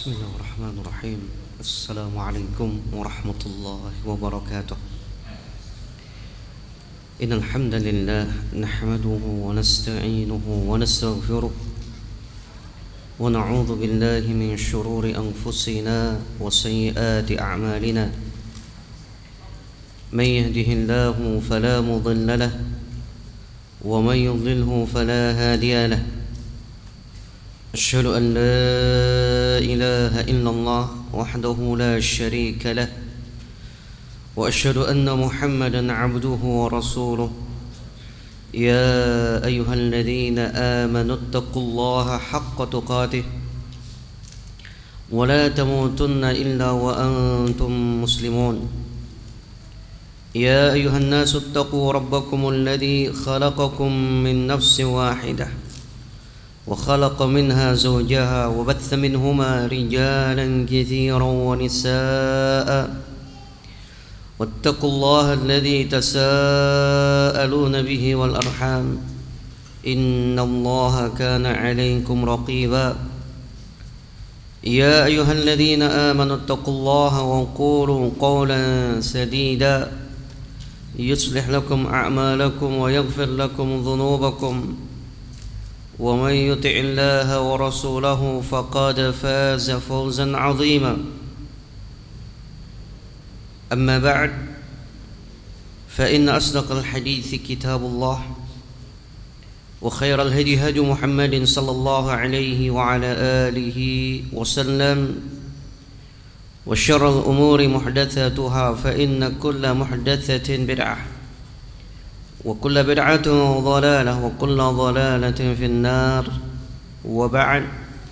Bismillahirrahmanirrahim. Assalamualaikum warahmatullahi wabarakatuh. Innal hamdalillah nahmaduhu wa nasta'inuhu wa nastaghfiruh wa na'udzu billahi min shururi anfusina wa sayyiati a'malina. Man yahdihillahu fala mudilla lahu wa man yudlilhu fala hadiya lahu. أشهد أن لا إله إلا الله وحده لا شريك له وأشهد أن محمدا عبده ورسوله يا أيها الذين آمنوا اتقوا الله حق تقاته ولا تموتن إلا وأنتم مسلمون يا أيها الناس اتقوا ربكم الذي خلقكم من نفس واحدة وخلق منها زوجها وبث منهما رجالا كثيرا ونساء واتقوا الله الذي تساءلون به والأرحام إن الله كان عليكم رقيبا يا أيها الذين آمنوا اتقوا الله وقولوا قولا سديدا يصلح لكم أعمالكم ويغفر لكم ذنوبكم ومن يطع الله ورسوله فقد فاز فوزا عظيما أما بعد فإن أصدق الحديث كتاب الله وخير الهدي هدي محمد صلى الله عليه وعلى آله وسلم وشر الأمور محدثاتها فإن كل محدثة بدعة وكل بدعة ضلالة وكل ضلالة في النار وبعد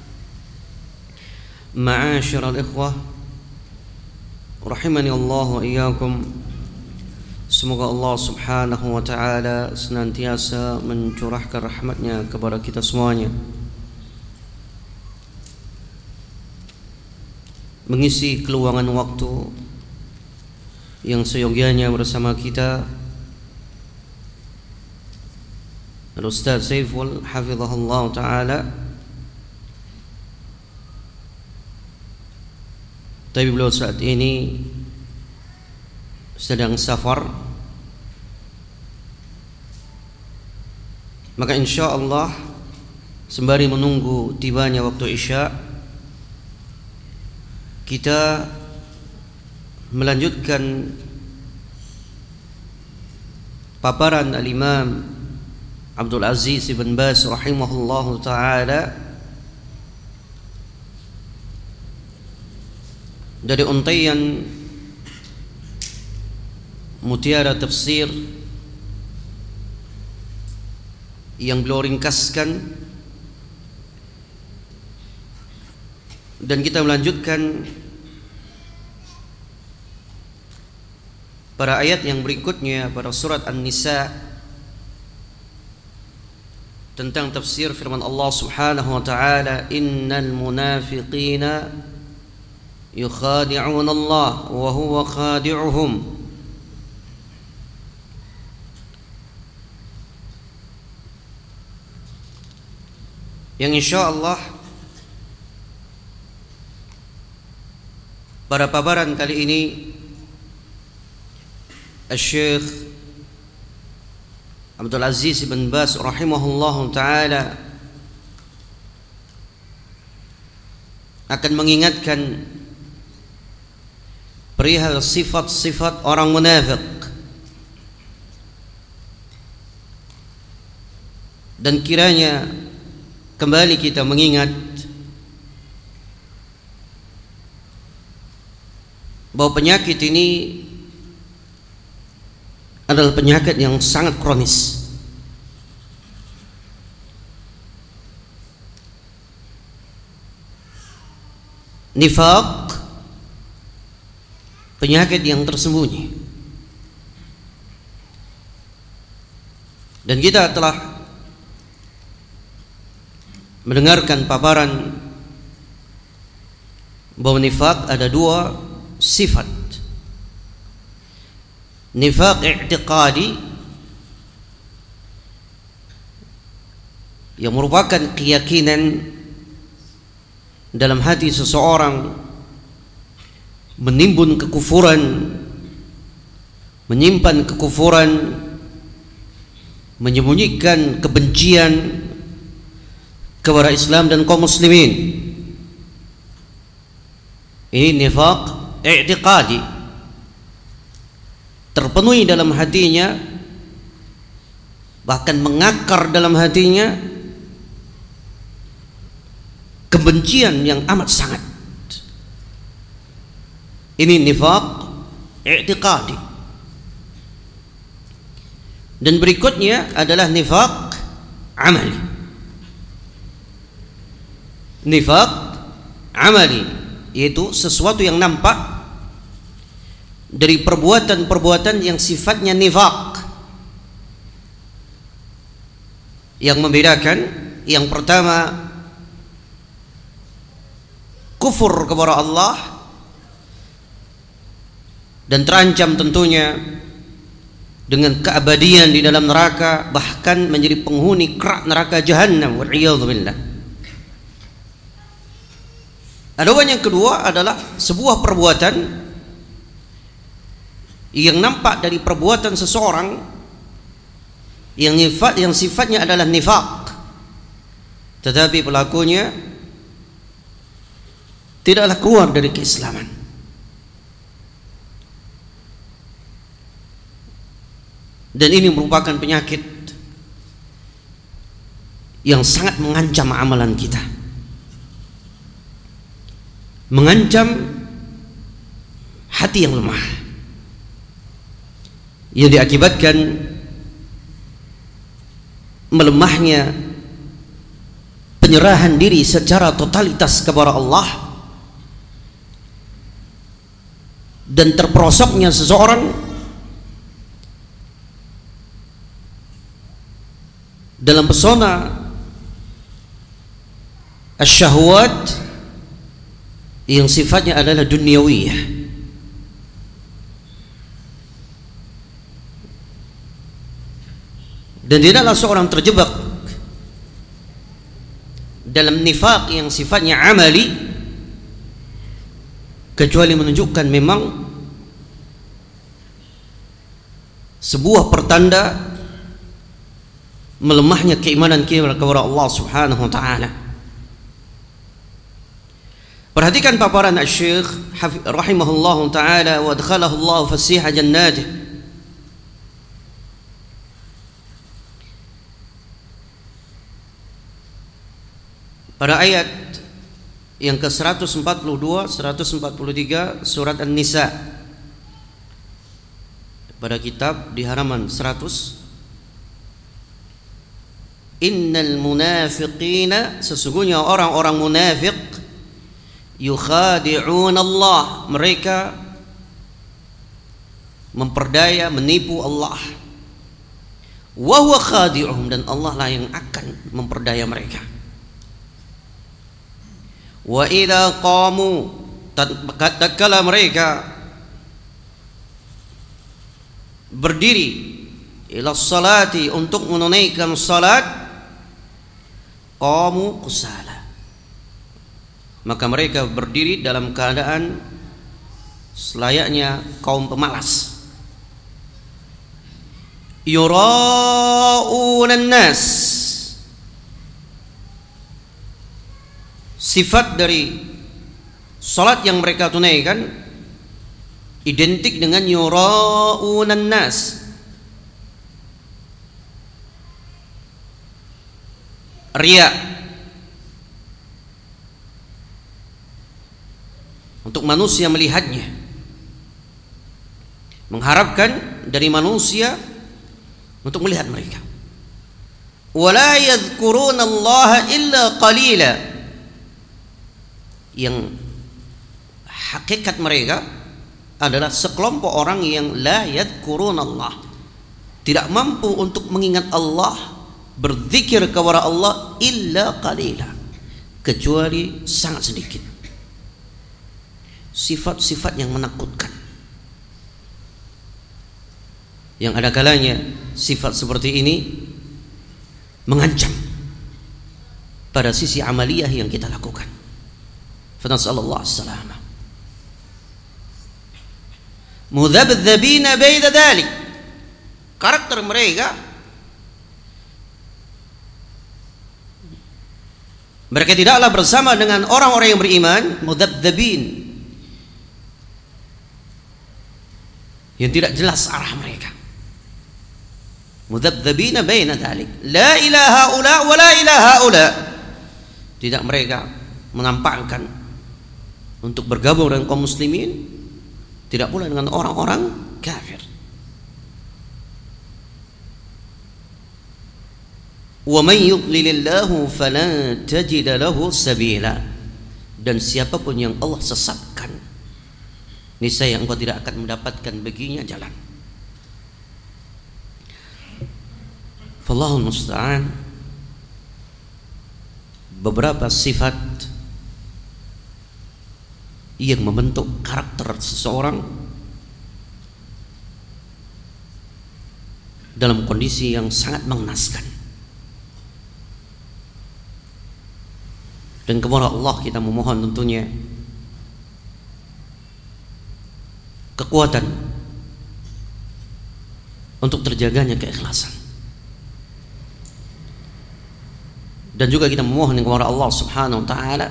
معاشر الإخوة رحمني الله وإياكم. Semoga Allah subhanahu wa ta'ala senantiasa mencurahkan rahmatnya kepada kita semuanya, mengisi keluangan waktu yang seyogianya bersama kita Al-Ustaz Saiful hafizahullah ta'ala. Tapi beliau saat ini sedang safar, maka insyaallah sembari menunggu tibanya waktu Isya, kita melanjutkan paparan Al-Imam Abdul Aziz ibn Baz rahimahullahu ta'ala dari untaian mutiara tafsir yang beliau ringkaskan, dan kita melanjutkan pada ayat yang berikutnya pada surat An-Nisa tentang tafsir firman Allah subhanahu wa ta'ala, innal munafiqina yukhadi'una Allah wa huwa khadi'uhum. Yang insyaallah pada paparan kali ini Syekh Abdul Aziz ibn Baz rahimahullahu ta'ala akan mengingatkan perihal sifat-sifat orang munafik, dan kiranya kembali kita mengingat bahwa penyakit ini adalah penyakit yang sangat kronis. Nifaq, penyakit yang tersembunyi. Dan kita telah mendengarkan paparan bahwa nifaq ada dua sifat. Nifaq i'tiqadi yang merupakan keyakinan dalam hati seseorang, menimbun kekufuran, menyimpan kekufuran, menyembunyikan kebencian kepada Islam dan kaum muslimin. Ini nifaq i'tiqadi, terpenuhi dalam hatinya, bahkan mengakar dalam hatinya kebencian yang amat sangat. Ini nifaq i'tiqadi. Dan berikutnya adalah nifaq amali. Nifaq amali yaitu sesuatu yang nampak dari perbuatan-perbuatan yang sifatnya nifaq. Yang membedakan, yang pertama, kufur kepada Allah dan terancam tentunya dengan keabadian di dalam neraka, bahkan menjadi penghuni kerak neraka Jahannam, wal'iyadzubillah. Adapun yang kedua adalah sebuah perbuatan yang nampak dari perbuatan seseorang yang sifatnya adalah nifaq, tetapi pelakunya tidaklah keluar dari keislaman. Dan ini merupakan penyakit yang sangat mengancam amalan kita, mengancam hati yang lemah, yang diakibatkan melemahnya penyerahan diri secara totalitas kepada Allah dan terperosoknya seseorang dalam pesona asyahwat yang sifatnya adalah duniawiyah. Dan tidaklah seorang terjebak dalam nifaq yang sifatnya amali kecuali menunjukkan memang sebuah pertanda melemahnya keimanan kita kepada Allah Subhanahu wa taala. Perhatikan paparan Asy-Syaikh rahimahullahu taala wa adkhalahu Allah fasiha jannatih. Pada ayat yang ke-142, 143 surat An-Nisa pada kitab di halaman 100, innal munafiqina, sesungguhnya orang-orang munafik, yukhadi'un Allah, mereka memperdaya, menipu Allah, wa huwa khadi'uhum, dan Allah lah yang akan memperdaya mereka. Wa idza qamu, tatkala mereka berdiri ila salati, untuk menunaikan salat, qamu kusala, maka mereka berdiri dalam keadaan selayaknya kaum pemalas. Yura'unan nas, sifat dari salat yang mereka tunaikan identik dengan yura'unan nas, riya, untuk manusia melihatnya, mengharapkan dari manusia untuk melihat mereka. Wala yadhkuruna Allah illa qalila, yang hakikat mereka adalah sekelompok orang yang la yadhkuruna Allah, tidak mampu untuk mengingat Allah, berzikir kepada Allah, illa qalila, kecuali sangat sedikit. Sifat-sifat yang menakutkan, yang ada kalanya sifat seperti ini mengancam pada sisi amaliyah yang kita lakukan. Fanasallallahu as-salamah. Mudhabdhabina baina dzalik. Karakter mereka tidaklah bersama dengan orang-orang yang beriman, mudhabdhabin, yang tidak jelas arah mereka. Mudhabdhabina baina dzalik. La ilaha ula wa la ilaha ula. Tidak mereka menampakkan untuk bergabung dengan kaum muslimin, tidak pula dengan orang-orang kafir. Wa may yudlilillahu falan tajida lahu sabila. Dan siapapun yang Allah sesatkan, niscaya engkau tidak akan mendapatkan baginya jalan. Wallahul musta'an. Beberapa sifat yang membentuk karakter seseorang dalam kondisi yang sangat mengenaskan. Dan kepada Allah kita memohon tentunya kekuatan untuk terjaganya keikhlasan. Dan juga kita memohon kepada Allah Subhanahu wa taala,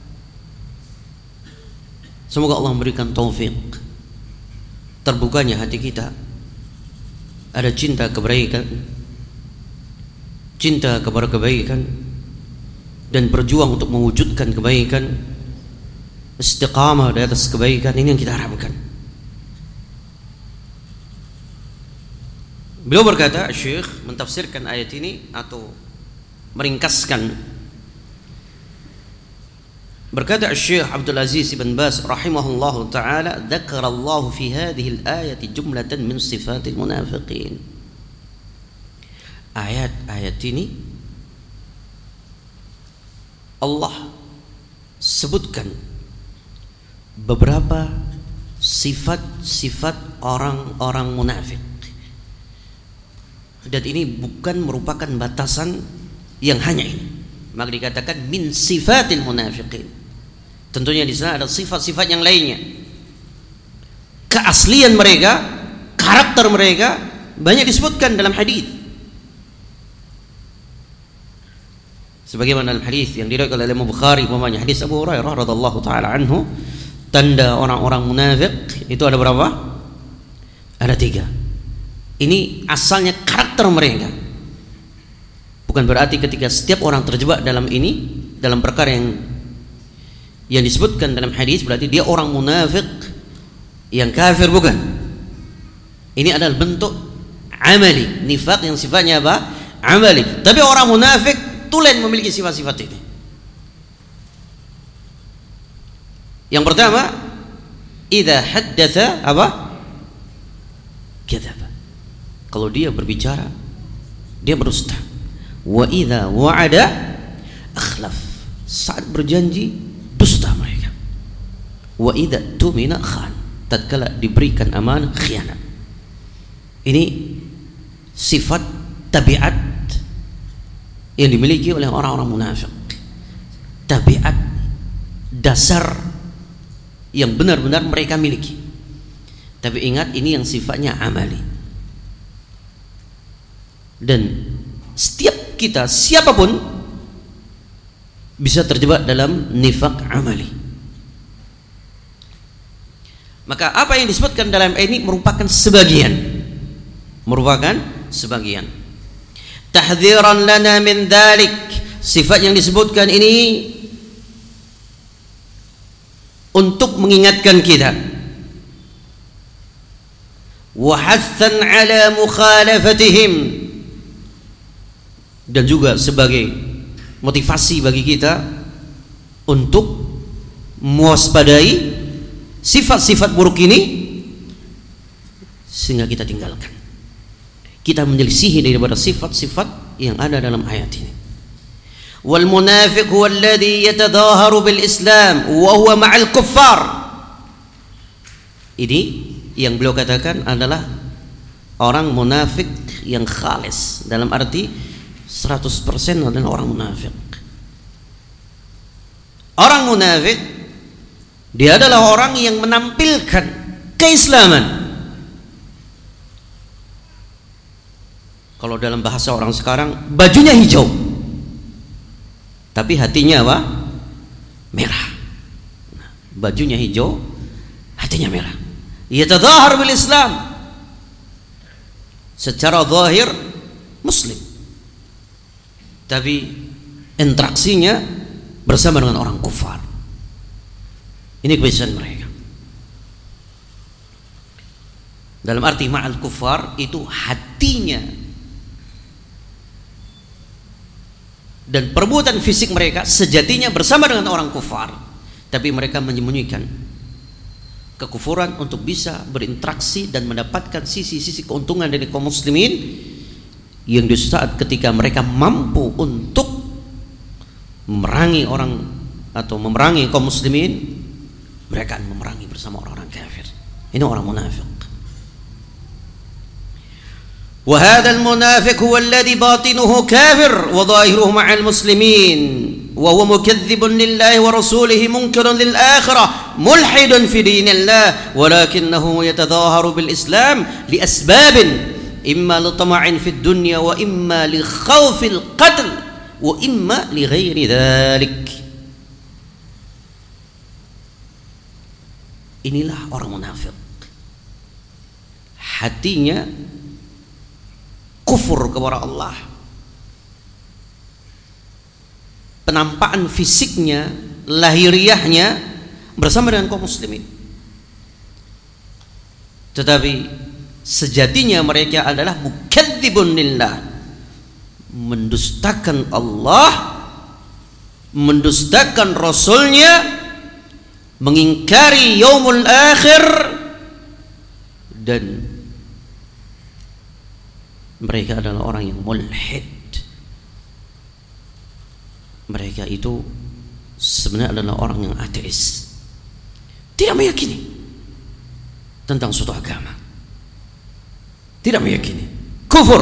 semoga Allah memberikan taufik, terbukanya hati kita, ada cinta kebaikan, cinta kepada kebaikan, dan berjuang untuk mewujudkan kebaikan, istiqamah di atas kebaikan. Ini yang kita harapkan. Beliau berkata, Syekh mentafsirkan ayat ini atau meringkaskan, berkata Syekh Abdul Aziz Ibn Baz rahimahullahu ta'ala, dzakarallahu fi hadhihi al-ayati jumlatan min sifatil munafiqin. Ayat-ayat ini Allah sebutkan beberapa sifat-sifat orang-orang munafik. Dan ini bukan merupakan batasan yang hanya ini, maka dikatakan min sifatil munafiqin. Tentunya di sana ada sifat-sifat yang lainnya. Keaslian mereka, karakter mereka banyak disebutkan dalam hadis. Sebagaimana dalam hadis yang diriwayatkan oleh Imam Bukhari, umpamanya hadis Abu Hurairah radhiyallahu taala anhu, tanda orang-orang munafik itu ada berapa? Ada 3. Ini asalnya karakter mereka. Bukan berarti ketika setiap orang terjebak dalam ini, dalam perkara yang disebutkan dalam hadis, berarti dia orang munafik yang kafir, bukan. Ini adalah bentuk amali, nifaq yang sifatnya apa? Amali. Tapi orang munafik tulen memiliki sifat-sifat ini. Yang pertama, idza haddatsa apa? Kadzaba. Kalau dia berbicara, dia berdusta. Wa idza wa'ada akhlaf. Saat berjanji, dusta mereka. Wa idza tumina khan. Tatkala diberikan amanah, khianat. Ini sifat tabiat yang dimiliki oleh orang-orang munafik, tabiat dasar yang benar-benar mereka miliki. Tapi ingat, ini yang sifatnya amali. Dan setiap kita, siapapun, bisa terjebak dalam nifaq amali. Maka apa yang disebutkan dalam ini merupakan sebagian, tahdhiran lana min dhalik. Sifat yang disebutkan ini untuk mengingatkan kita, wa hathan ala mukhalafatihim, dan juga sebagai motivasi bagi kita untuk mewaspadai sifat-sifat buruk ini sehingga kita tinggalkan, kita menyelisihi daripada sifat-sifat yang ada dalam ayat ini. Wal munafiq huwa alladhi yatadhaharu bil Islam wa huwa ma'al kuffar. Ini yang beliau katakan adalah orang munafik yang khalis, dalam arti 100% adalah orang munafik. Orang munafik Dia adalah orang yang menampilkan keislaman. Kalau dalam bahasa orang sekarang, bajunya hijau, tapi hatinya apa? Merah. Bajunya hijau, hatinya merah. Yatadhahar bil Islam, secara zahir Muslim, tapi interaksinya bersama dengan orang kufar. Ini kebiasaan mereka. Dalam arti ma'al kufar itu hatinya dan perbuatan fisik mereka sejatinya bersama dengan orang kufar, tapi mereka menyembunyikan kekufuran untuk bisa berinteraksi dan mendapatkan sisi-sisi keuntungan dari kaum muslimin, yang di saat ketika mereka mampu untuk memerangi orang atau memerangi kaum muslimin, mereka akan memerangi bersama orang-orang kafir. Ini orang munafik. وهذا المنافق هو الذي باطنه كافر وظاهره مع المسلمين وهو مكذب لله ورسوله منكر للآخرة ملحد في دين الله ولكنه يتظاهر بالإسلام لأسباب إما لطمع في الدنيا وإما لخوف القتل وإما لغير ذلك. Inilah orang munafik. Hatinya kufur kepada Allah, penampakan fisiknya, lahiriahnya bersama dengan kaum muslimin, tetapi sejatinya mereka adalah mukadzibun lillah, mendustakan Allah, mendustakan Rasulnya, mengingkari yaumul akhir, dan mereka adalah orang yang mulhid. Mereka itu sebenarnya adalah orang yang ateis, tidak meyakini tentang suatu agama, tidak meyakini, kufur.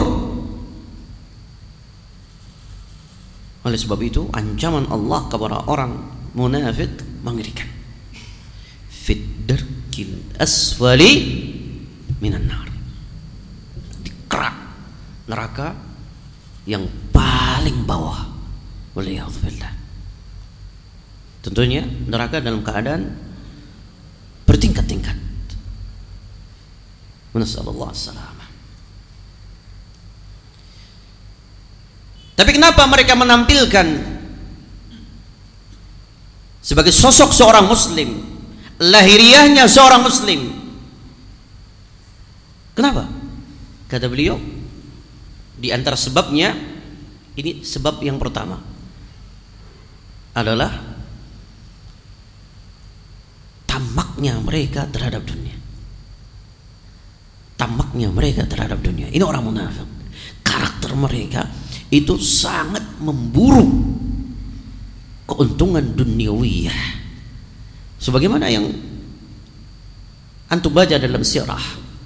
Oleh sebab itu ancaman Allah kepada orang munafik mengerikan. Fid darkil asfali minan nar, di kerak neraka yang paling bawah. Waliyadzubillah. Tentunya neraka dalam keadaan bertingkat-tingkat. Nasallallahu alaihi wasallam. Tapi kenapa mereka menampilkan sebagai sosok seorang muslim, lahiriahnya seorang muslim? Kenapa? Kata beliau, di antara sebabnya, ini sebab yang pertama adalah tamaknya mereka terhadap dunia. Tamaknya mereka terhadap dunia. Ini orang munafik. Karakter mereka itu sangat memburu keuntungan duniawiyah. Sebagaimana yang antum baca dalam sirah,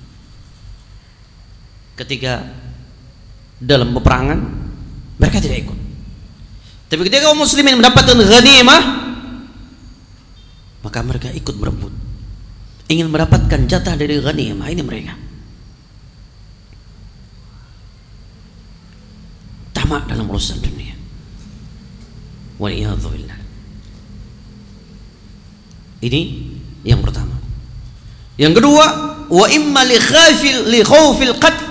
ketika dalam peperangan mereka tidak ikut, tapi ketika kaum muslimin mendapatkan ghanimah, maka mereka ikut berebut, ingin mendapatkan jatah dari ghanimah. Ini mereka tamak dalam urusan dunia. Waliyadzubillah. Ini yang pertama. Yang kedua, wa imma li khawfil qatl,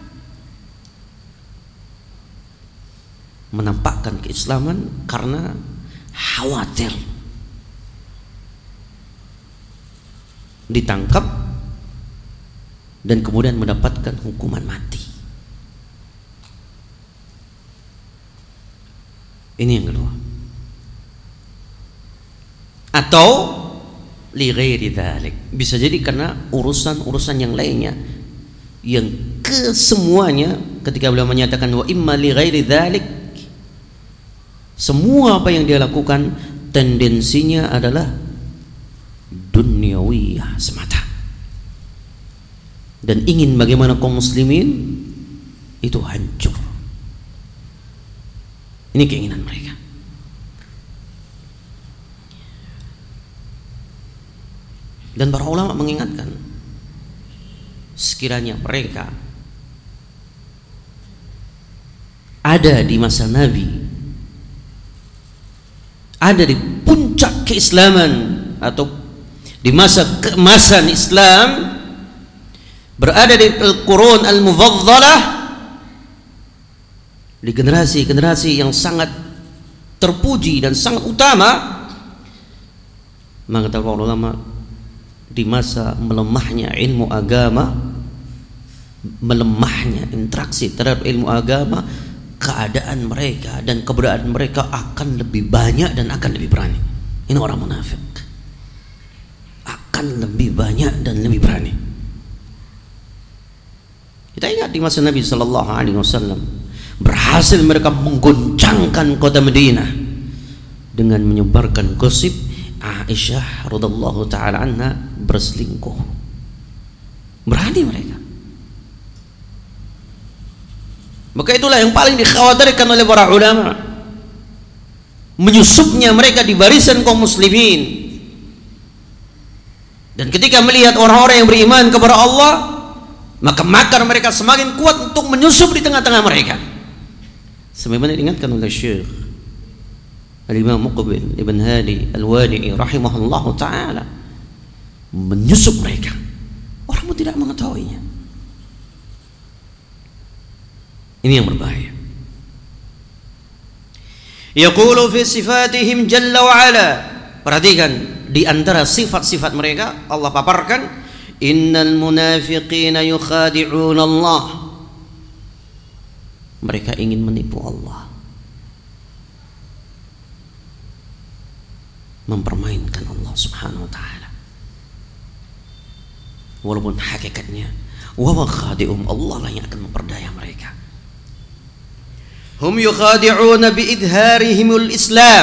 menampakkan keislaman karena khawatir ditangkap dan kemudian mendapatkan hukuman mati. Ini yang kedua. Atau li ghairi dzalik, bisa jadi karena urusan-urusan yang lainnya, yang kesemuanya ketika beliau menyatakan wa imma li ghairi dzalik, semua apa yang dia lakukan tendensinya adalah duniawiyah semata, dan ingin bagaimana kaum muslimin itu hancur. Ini keinginan mereka. Dan para ulama mengingatkan, sekiranya mereka ada di masa Nabi, ada di puncak keislaman atau di masa keemasan Islam, berada di al-qurun al-mufaddalah, di generasi-generasi yang sangat terpuji dan sangat utama, maka kata para ulama, di masa melemahnya ilmu agama, melemahnya interaksi terhadap ilmu agama, keadaan mereka dan keberadaan mereka akan lebih banyak dan akan lebih berani. Ini orang munafik, akan lebih banyak dan lebih berani. Kita ingat di masa Nabi sallallahu alaihi wasallam, berhasil mereka menggoncangkan kota Madinah dengan menyebarkan gosip Aisyah radhiyallahu taala anha berselingkuh. Berani mereka. Maka itulah yang paling dikhawatirkan oleh para ulama, menyusupnya mereka di barisan kaum muslimin. Dan ketika melihat orang-orang yang beriman kepada Allah, maka makar mereka semakin kuat untuk menyusup di tengah-tengah mereka. Sebagaimana diingatkan oleh Syekh Al-Imam Muqbil Ibn Hadi Al-Wadi'i rahimahullahu ta'ala, menyusup mereka, orang pun tidak mengetahuinya. Ini yang berbahaya. Yaqulu fi sifatihim jalla wa ala, perhatikan di antara sifat-sifat mereka Allah paparkan, innal munafiqina yukhadi'una Allah, mereka ingin menipu Allah, mempermainkan Allah subhanahu wa ta'ala, walaupun hakikatnya wa khadi'um, Allah lah yang akan memperdaya mereka. Hum yukhadi'una biidharihimul Islam.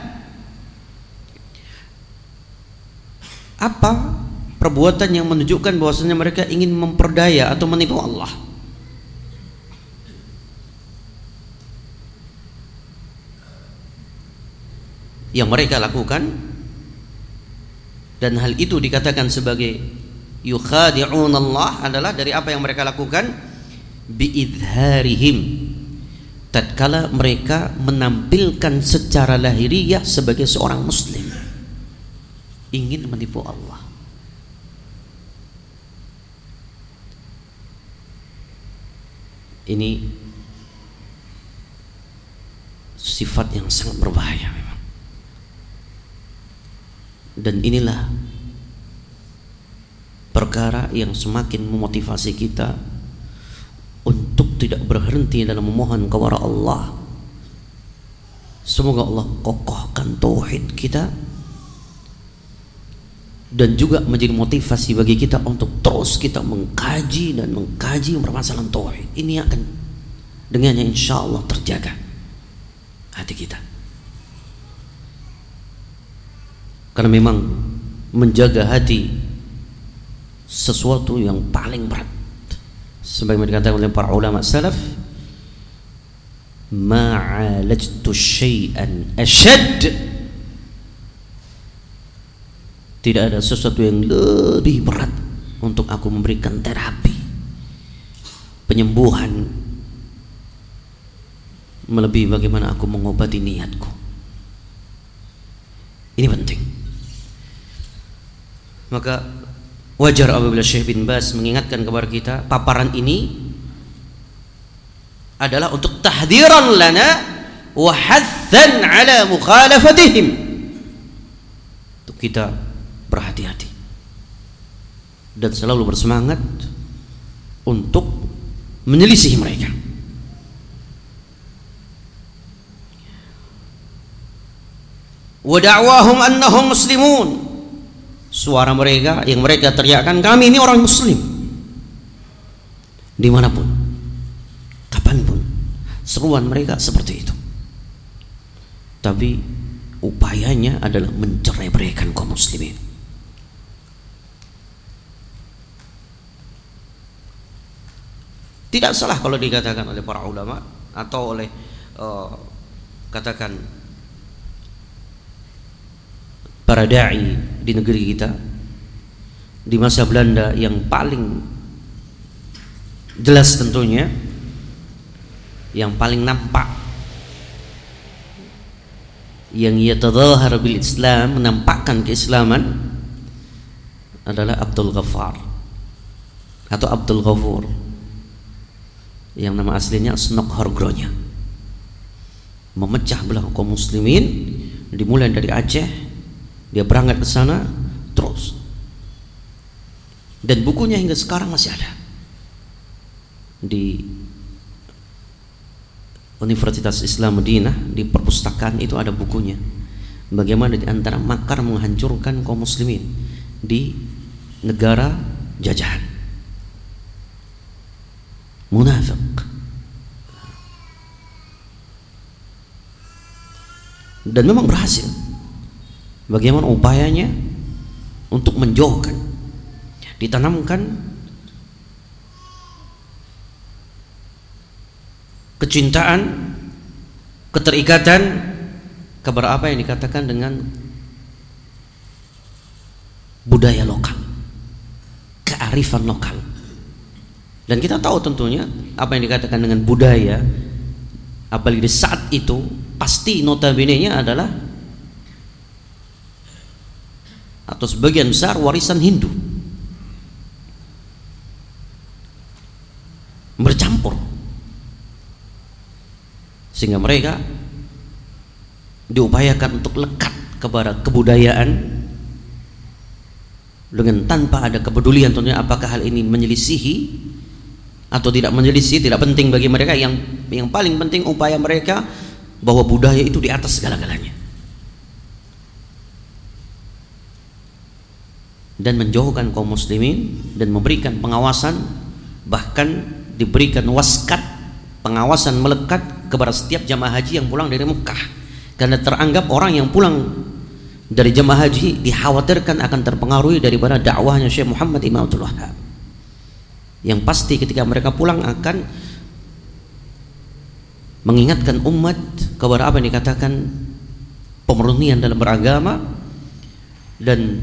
Apa perbuatan yang menunjukkan bahwasanya mereka ingin memperdaya atau menipu Allah? Yang mereka lakukan, dan hal itu dikatakan sebagai yukhadi'un Allah, adalah dari apa yang mereka lakukan? Biidharihim, tatkala mereka menampilkan secara lahiriah sebagai seorang muslim, ingin menipu Allah. Ini sifat yang sangat berbahaya memang. Dan inilah perkara yang semakin memotivasi kita untuk tidak berhenti dalam memohon kepada Allah. Semoga Allah kokohkan tauhid kita dan juga menjadi motivasi bagi kita untuk terus kita mengkaji dan mengkaji permasalahan tauhid. Ini akan dengannya insya Allah terjaga hati kita. Karena memang menjaga hati sesuatu yang paling berat. Sebagaimana dikatakan oleh para ulama salaf, ma'alajtu syai'an asyad, tidak ada sesuatu yang lebih berat untuk aku memberikan terapi penyembuhan melebihi bagaimana aku mengobati niatku. Ini penting. Maka wajar apabila Syekh bin Baz mengingatkan kepada kita, paparan ini adalah untuk tahdiran lana wa hathan ala mukhalafatihim, untuk kita berhati-hati dan selalu bersemangat untuk menyelisih mereka. Wa da'wahum annahum muslimun, suara mereka yang mereka teriakkan, kami ini orang muslim. Dimanapun, kapanpun, seruan mereka seperti itu. Tapi upayanya adalah mencerai-beraikan kaum muslimin. Tidak salah kalau dikatakan oleh para ulama atau oleh katakan para da'i di negeri kita, di masa Belanda yang paling jelas tentunya, yang paling nampak, yang yatadhahar bil Islam, menampakkan keislaman, adalah Abdul Ghaffar atau Abdul Ghafur, yang nama aslinya Snok Horgronya. Memecah belah kaum muslimin, dimulai dari Aceh, dia berangkat ke sana terus, dan bukunya hingga sekarang masih ada di Universitas Islam Madinah. Di perpustakaan itu ada bukunya, bagaimana di antara makar menghancurkan kaum muslimin di negara jajahan. Munafik. Dan memang berhasil. Bagaimana upayanya untuk menjauhkan, ditanamkan kecintaan, keterikatan kepada apa yang dikatakan dengan budaya lokal, kearifan lokal. Dan kita tahu tentunya apa yang dikatakan dengan budaya, apalagi di saat itu, pasti notabene-nya adalah atau sebagian besar warisan Hindu bercampur, sehingga mereka diupayakan untuk lekat kepada kebudayaan dengan tanpa ada kepedulian tentunya apakah hal ini menyelisihi atau tidak menyelisihi, tidak penting bagi mereka. Yang paling penting upaya mereka bahwa budaya itu di atas segala-galanya, dan menjauhkan kaum muslimin dan memberikan pengawasan, bahkan diberikan waskat, pengawasan melekat kepada setiap jamaah haji yang pulang dari Mekah, karena teranggap orang yang pulang dari jamaah haji dikhawatirkan akan terpengaruhi daripada dakwahnya Syekh Muhammad Ibn Abdul Wahhab, yang pasti ketika mereka pulang akan mengingatkan umat kepada apa yang dikatakan pemurnian dalam beragama dan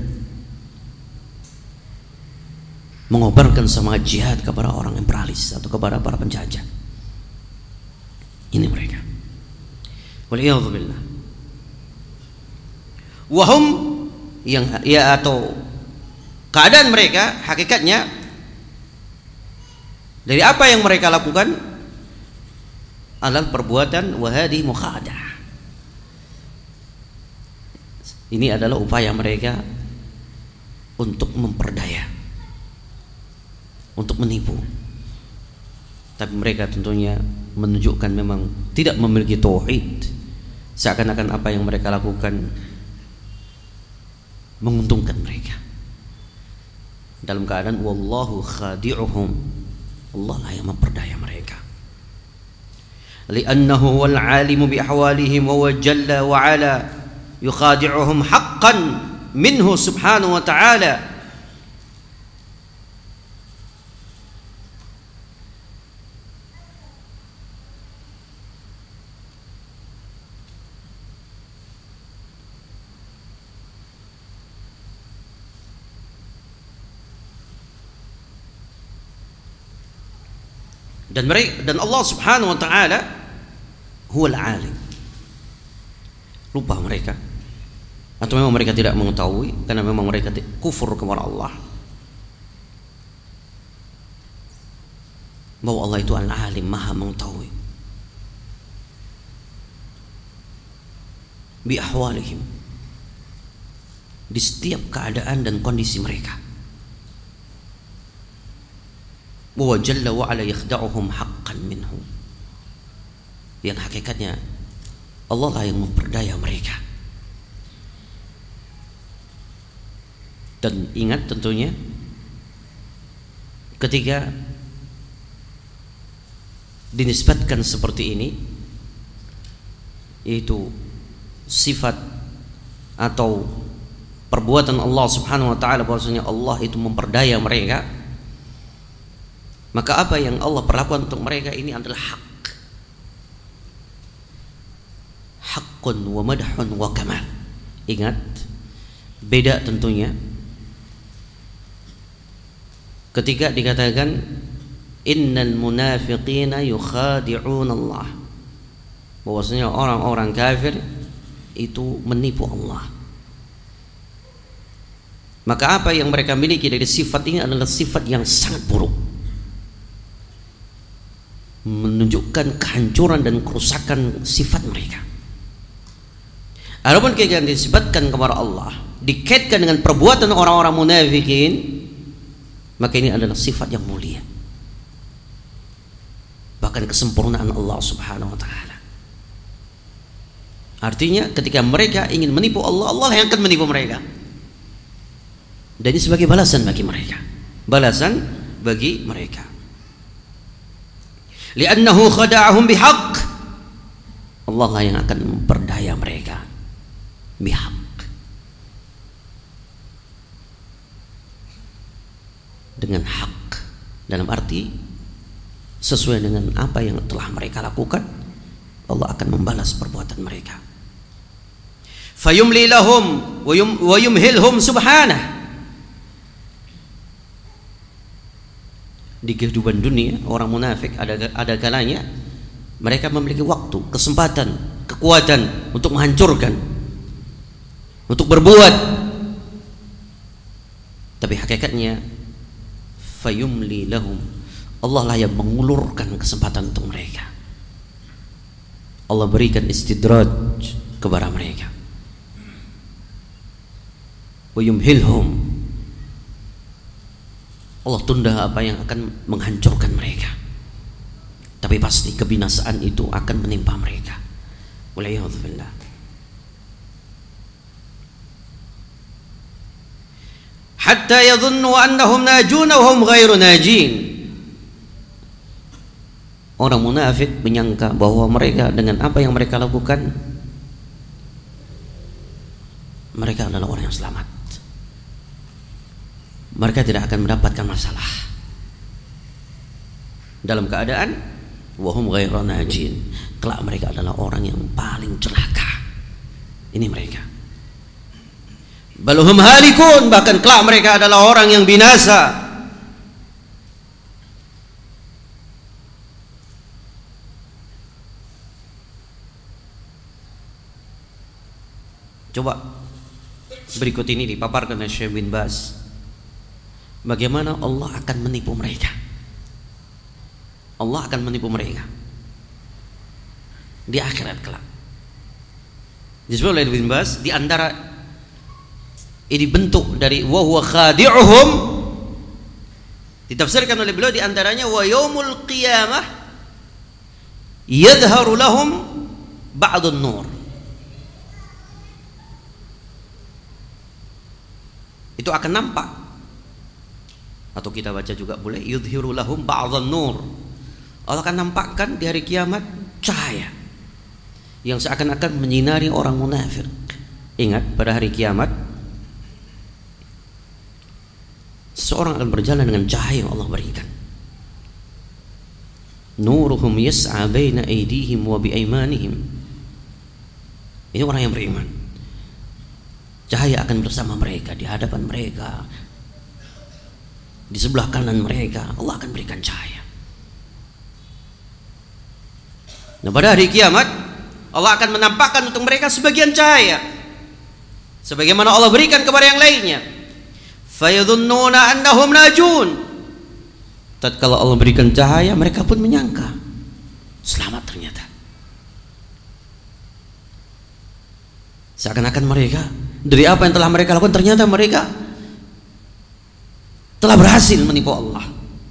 mengobarkan semangat jihad kepada orang imperialis atau kepada para penjajah. Ini mereka. Waliyadzubillah. Wahum, yang ya atau keadaan mereka hakikatnya dari apa yang mereka lakukan adalah perbuatan wahadi mukhadah. Ini adalah upaya mereka untuk memperdaya, untuk menipu. Tapi mereka tentunya menunjukkan memang tidak memiliki tauhid, seakan-akan apa yang mereka lakukan menguntungkan mereka, dalam keadaan wallahu khadi'uhum, Allah lah yang memperdaya mereka. Li'annahu wal 'alimu bi ahwalihim wa jalla wa 'ala yukhadi'uhum haqqan minhu subhanahu wa ta'ala. Dan Allah subhanahu wa ta'ala huwal alim. Lupa mereka, atau memang mereka tidak mengetahui, karena memang mereka kufur kepada Allah, bahwa Allah itu al-alim, maha mengetahui bi ahwalihim, di setiap keadaan dan kondisi mereka. Wa jalla wa ala yakhda'uhum haqqan minhu, yang hakikatnya Allah lah yang memperdaya mereka. Dan ingat tentunya ketika dinisbatkan seperti ini, yaitu sifat atau perbuatan Allah subhanahu wa ta'ala, bahwasanya Allah itu memperdaya mereka, maka apa yang Allah perlakukan untuk mereka ini adalah hak, haqqun wa madhun wa kamal. Ingat, beda tentunya ketika dikatakan innal munafiqina yukhadi'un Allah, bahwasanya orang-orang kafir itu menipu Allah. Maka apa yang mereka miliki dari sifat ini adalah sifat yang sangat buruk, menunjukkan kehancuran dan kerusakan sifat mereka. Adapun ketika disebutkan kepada Allah, dikaitkan dengan perbuatan orang-orang munafikin, maka ini adalah sifat yang mulia, bahkan kesempurnaan Allah Subhanahu wa taala. Artinya ketika mereka ingin menipu Allah, Allah yang akan menipu mereka. Dan ini sebagai balasan bagi mereka. Balasan bagi mereka. Li'annahu khada'ahum bihaq. Allah lah yang akan memperdaya mereka bihaq, dengan hak, dalam arti sesuai dengan apa yang telah mereka lakukan. Allah akan membalas perbuatan mereka. Fayumli lahum wa yumhilhum subhanah. Di kehidupan dunia orang munafik ada kalanya mereka memiliki waktu, kesempatan, kekuatan untuk menghancurkan, untuk berbuat, tapi hakikatnya fayumli lahum, Allah lah yang mengulurkan kesempatan untuk mereka. Allah berikan istidraj kepada mereka. Wa yumhilhum, Allah tunda apa yang akan menghancurkan mereka, tapi pasti kebinasaan itu akan menimpa mereka. Waliyadzubillah. Hatta yadhunnu annahum najuna wa hum ghairu najin. Orang munafik menyangka bahwa mereka dengan apa yang mereka lakukan, mereka adalah orang yang selamat. Mereka tidak akan mendapatkan masalah dalam keadaan wahum ghairu najin. Kelak mereka adalah orang yang paling celaka. Ini mereka. Balhum halikun, bahkan kelak mereka adalah orang yang binasa. Coba berikut ini dipaparkan oleh Syekh bin Baz, bagaimana Allah akan menipu mereka. Allah akan menipu mereka di akhirat kelak. Disebut oleh bin Baz, di antara ini bentuk dari wa huwa khadi'uhum, ditafsirkan oleh beliau di antaranya wa yaumul qiyamah yadhharu lahum ba'dun nur. Itu akan nampak, atau kita baca juga boleh yudhiru lahum ba'dhan nur. Allah akan nampakkan di hari kiamat cahaya yang seakan-akan menyinari orang munafik. Ingat, pada hari kiamat seorang akan berjalan dengan cahaya yang Allah berikan. Nuruhum yas'a baina aydihim wa biaymanihim. Ini orang yang beriman. Cahaya akan bersama mereka, di hadapan mereka, di sebelah kanan mereka. Allah akan berikan cahaya. Nah, pada hari kiamat Allah akan menampakkan untuk mereka sebagian cahaya, sebagaimana Allah berikan kepada yang lainnya. Fayadhunnuna annahum najun. Tatkala Allah berikan cahaya, mereka pun menyangka selamat. Ternyata seakan-akan mereka dari apa yang telah mereka lakukan, ternyata mereka telah berhasil menipu Allah.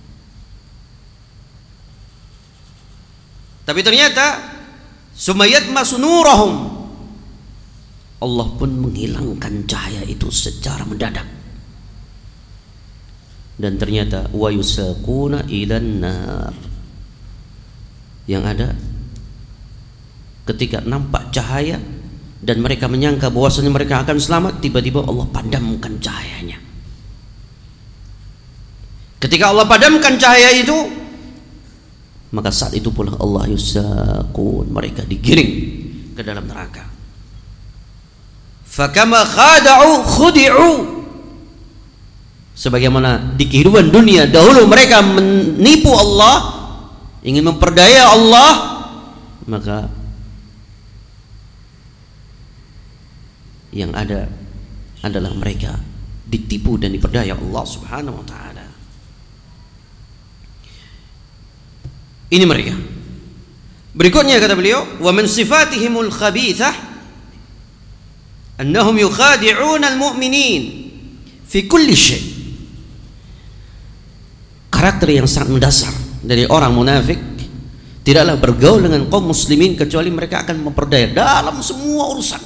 Tapi ternyata sumayat masunurahum, Allah pun menghilangkan cahaya itu secara mendadak. Dan ternyata wa yusaquna ilan nar, yang ada ketika nampak cahaya dan mereka menyangka bahwasanya mereka akan selamat, tiba-tiba Allah padamkan cahayanya. Ketika Allah padamkan cahaya itu, maka saat itu pula Allah yusaqun, mereka digiring ke dalam neraka. Fakama khada'u khudi'u, Sebagaimana di kehidupan dunia dahulu mereka menipu Allah, ingin memperdaya Allah, maka yang ada adalah mereka ditipu dan diperdaya Allah Subhanahu wa taala. Ini mereka. Berikutnya kata beliau, wa min sifatihimul khabithah annahum yukhadi'una al-mu'minin fi kulli syai'. Karakter yang sangat mendasar dari orang munafik tidaklah bergaul dengan kaum muslimin kecuali mereka akan memperdaya dalam semua urusan.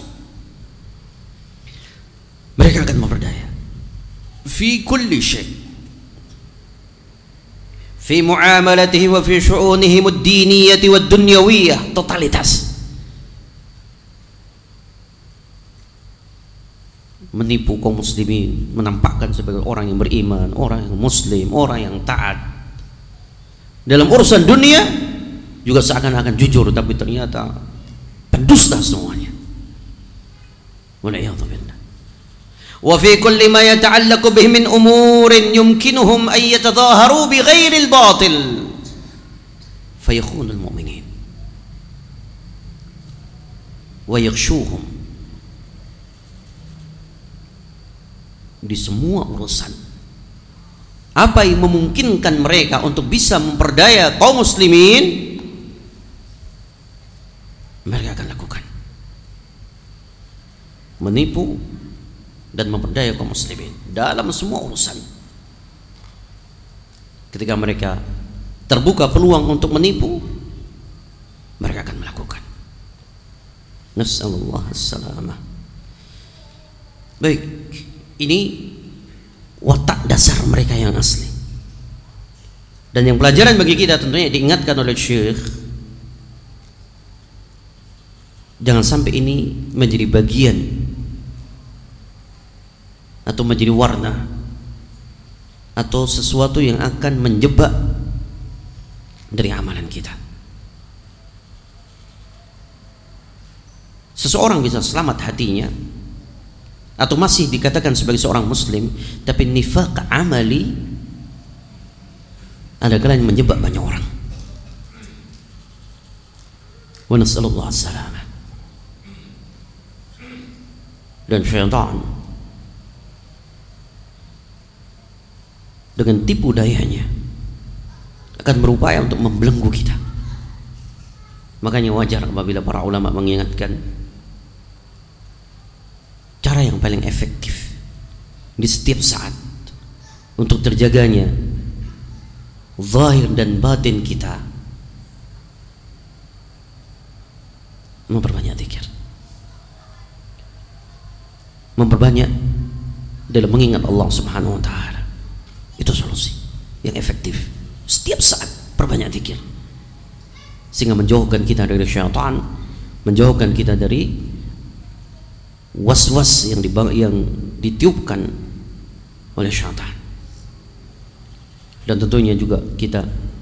Mereka akan memperdaya fi kulli syai', fi muamalatihim wa fi syu'unihim ad-diniyah wa ad-dunyawiyah, totalitas. Menipu kaum muslimin, menampakkan sebagai orang yang beriman, orang yang muslim, orang yang taat. Dalam urusan dunia juga seakan-akan jujur, tapi ternyata pendusta semuanya. Waliyadzu billah. Wa fi kulli ma yata'allaqu bihi min umurin yumkinuhum an yatadhaharu bi ghairi al-batil fayakhunu al-mu'minin wa yakhshuhum. Di semua urusan apa yang memungkinkan mereka untuk bisa memperdaya kaum muslimin, mereka akan lakukan. Menipu dan memperdaya kaum muslimin dalam semua urusan. Ketika mereka terbuka peluang untuk menipu, mereka akan melakukan. Nasallallahu as-salamah. Baik, ini watak dasar mereka yang asli. Dan yang pelajaran bagi kita tentunya diingatkan oleh Syekh, jangan sampai ini menjadi bagian atau menjadi warna atau sesuatu yang akan menjebak dari amalan kita. Seseorang bisa selamat hatinya atau masih dikatakan sebagai seorang muslim, tapi nifaq amali ada kalanya menjebak banyak orang. Wa nasallallahu as-salamah. Dan syaitan dengan tipu dayanya akan berupaya untuk membelenggu kita. Makanya wajar apabila para ulama mengingatkan cara yang paling efektif di setiap saat untuk terjaganya zahir dan batin kita, memperbanyak zikir, memperbanyak dalam mengingat Allah Subhanahu wa taala. Itu solusi yang efektif. Setiap saat perbanyak zikir, sehingga menjauhkan kita dari syaitan, menjauhkan kita dari was-was yang ditiupkan oleh syaitan. Dan tentunya juga kita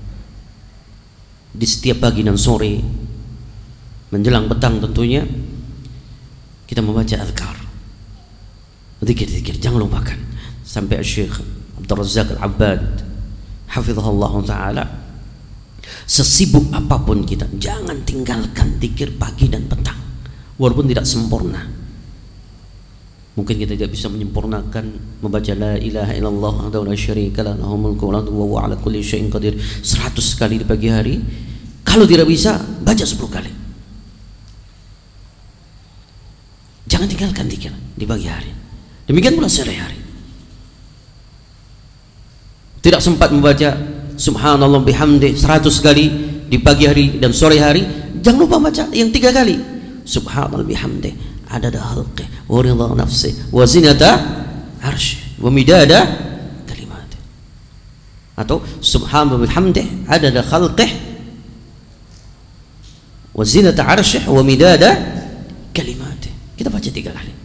di setiap pagi dan sore menjelang petang tentunya kita membaca azkar, zikir-zikir, jangan lupakan. Sampai Syekh Abdul Razzaq Al-Abbad hafizahullah taala, sesibuk apapun kita jangan tinggalkan zikir pagi dan petang, walaupun tidak sempurna. Mungkin kita tidak bisa menyempurnakan membaca la ilaha illallah wahdahu la syarika lah lahul mulku wa huwa ala kulli syai'in qadir 100 kali di pagi hari. Kalau tidak bisa, baca 10 kali. Jangan tinggalkan zikir di pagi hari. Demikian pula sore hari. Tidak sempat membaca subhanallah bihamdi 100 kali di pagi hari dan sore hari, jangan lupa baca yang 3 kali. Subhanallah bihamdi adada khalqi wa ridha nafsi wa zinata arsy wa midada kalimat. Atau subhanallah bihamdi adada khalqi wa zinata arsy wa midada kalimat. Kita baca 3 kali.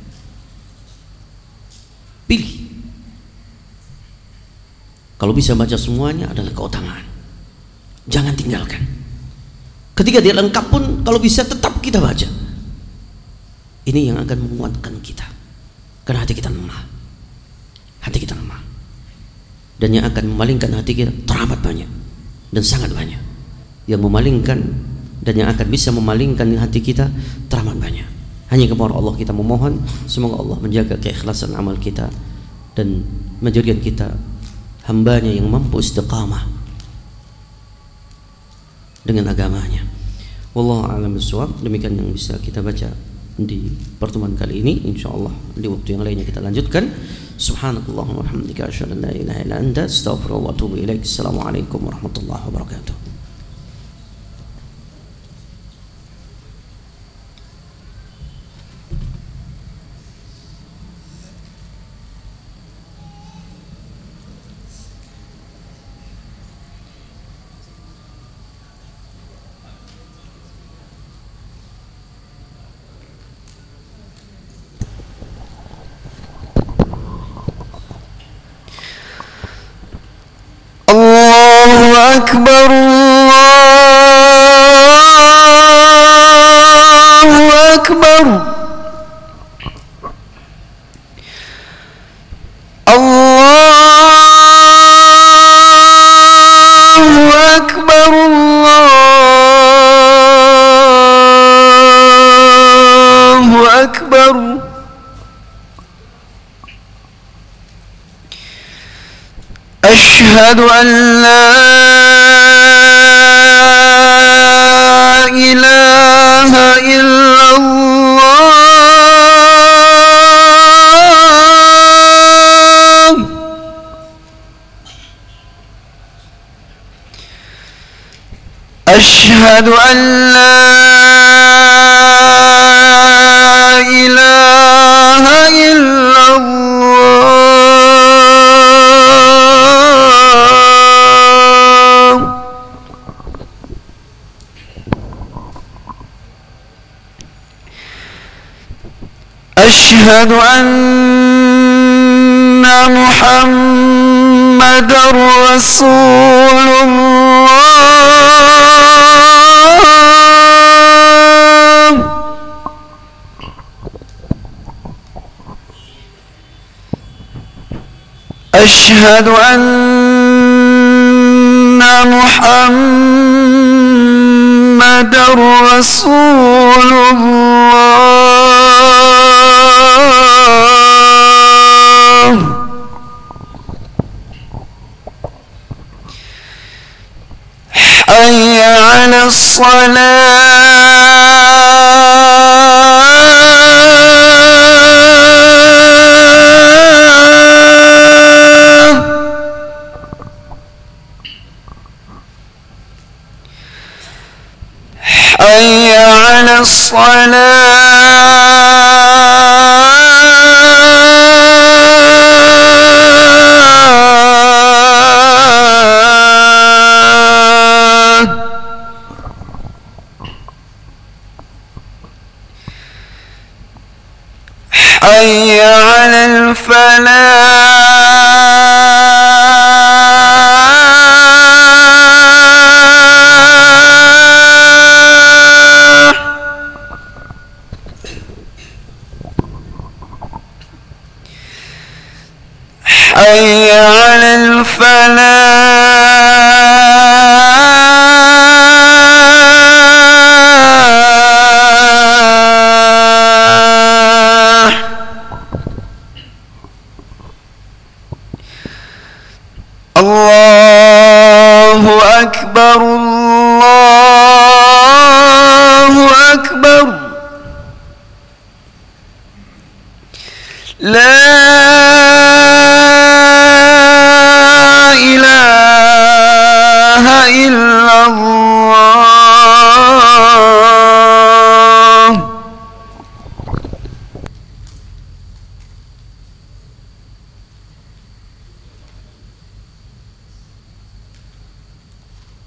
Pilih. Kalau bisa baca semuanya adalah keutamaan. Jangan tinggalkan. Ketika dia lengkap pun kalau bisa tetap kita baca. Ini yang akan menguatkan kita, karena hati kita lemah. Hati kita lemah. dan yang akan memalingkan hati kita teramat banyak dan sangat banyak. Yang memalingkan dan yang akan bisa memalingkan hati kita teramat banyak. Hanya kepada Allah kita memohon, semoga Allah menjaga keikhlasan amal kita dan menjadikan kita hambanya yang mampu istiqamah dengan agamanya. Wallahu a'lam bishawab. Demikian yang bisa kita baca di pertemuan kali ini. Insyaallah di waktu yang lainnya kita lanjutkan. Subhanakallahumma wa bihamdika asyhadu an la ilaha illa anta astaghfiruka wa atubu ilaik. Assalamualaikum warahmatullahi wabarakatuh. Allahu Akbar, Allahu Akbar, Allahu Akbar, Allahu Akbar. أشهد أن لا إله إلا الله. أشهد أن لا إله إلا الله. أشهد أن محمدًا رسول الله. أشهد أن محمدًا رسول الله. حي على الصلاة. حي على حي على الفلاح. حي على الفلاح. الله أكبر، الله أكبر. لا إله إلا الله.